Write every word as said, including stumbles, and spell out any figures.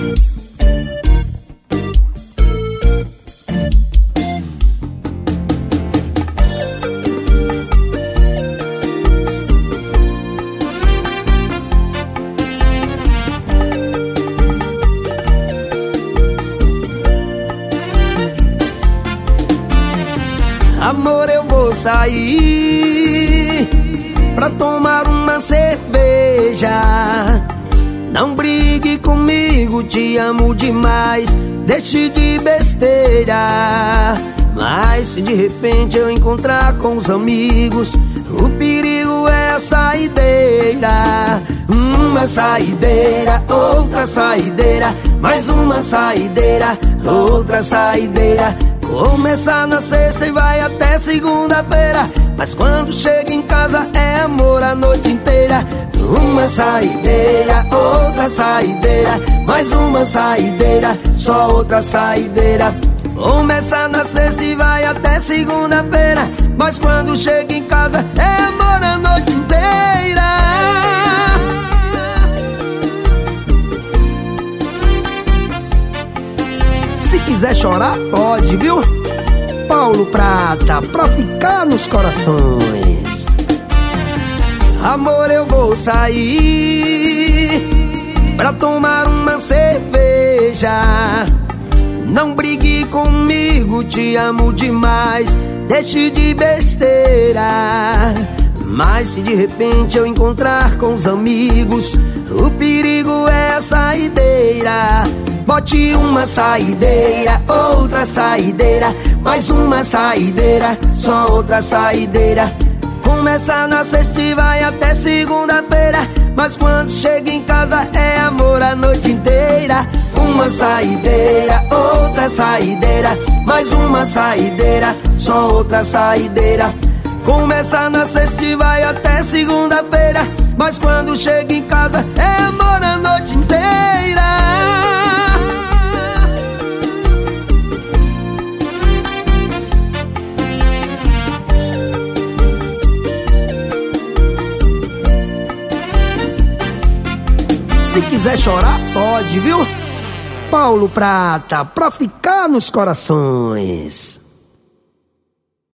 Amor, eu vou sair pra tomar uma cerveja. Não brigue comigo, te amo demais, deixe de besteira. Mas se de repente eu encontrar com os amigos, o perigo é a saideira. Uma saideira, outra saideira, mais uma saideira, outra saideira. Começa na sexta e vai até segunda-feira, mas quando chega em casa é amor a noite inteira. Uma saideira, outra saideira, mais uma saideira, só outra saideira. Começa na sexta e vai até segunda-feira, mas quando chega em casa é amor a noite inteira. Se quiser chorar, pode, viu? Paulo Prata, pra ficar nos corações. Amor, eu vou sair pra tomar uma cerveja. Não brigue comigo, te amo demais, deixe de besteira. Mas se de repente eu encontrar com os amigos, o perigo é a saideira. Bote uma saideira, outra saideira, mais uma saideira, só outra saideira. Começa na sexta e vai até segunda-feira, mas quando chega em casa é amor a noite inteira. Uma saideira, outra saideira, mais uma saideira, só outra saideira. Começa na sexta e vai até segunda-feira, mas quando chega em casa é amor a noite inteira. Se quiser chorar, pode, viu? Paulo Prata, pra ficar nos corações.